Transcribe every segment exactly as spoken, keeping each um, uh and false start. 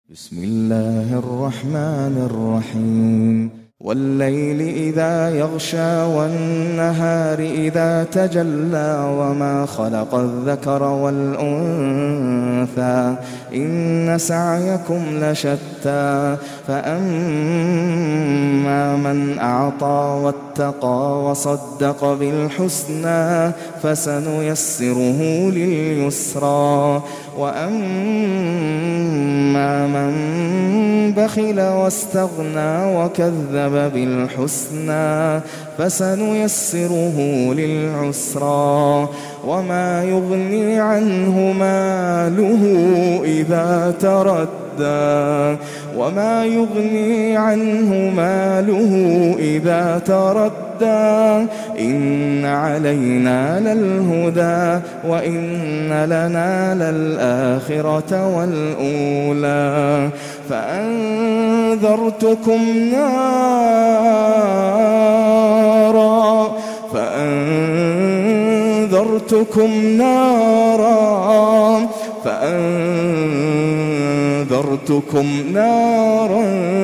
بسم الله الرحمن الرحيم والليل إذا يغشى والنهار إذا تجلى وما خلق الذكر والأنثى إن سعيكم لشتى فأما من أعطى واتقى وصدق بالحسنى فسنيسره لليسرى وأما من بخل واستغنى وكذب بالحسنى فسنيسره للعسرى وما يغني عنه ماله إذا تردى وما يغني عنه ماله إذا تردى إن علينا للهدى وإن لنا للآخرة والأولى فأنذرتكم نارا فأنذرتكم نارا فأنذرتكم نارا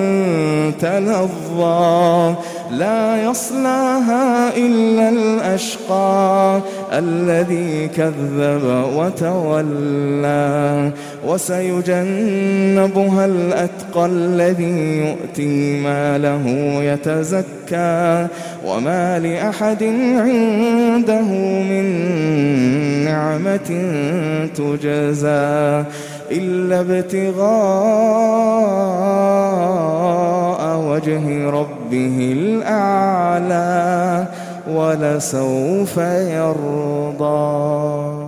تلظى لا يصلاها إلا الأشقى الذي كذب وتولى وسيجنبها الأتقى الذي يؤتي ماله يتزكى وما لأحد عنده من نعمة تجزى إلا ابتغاء وجه ربه الأعلى ولسوف يرضى.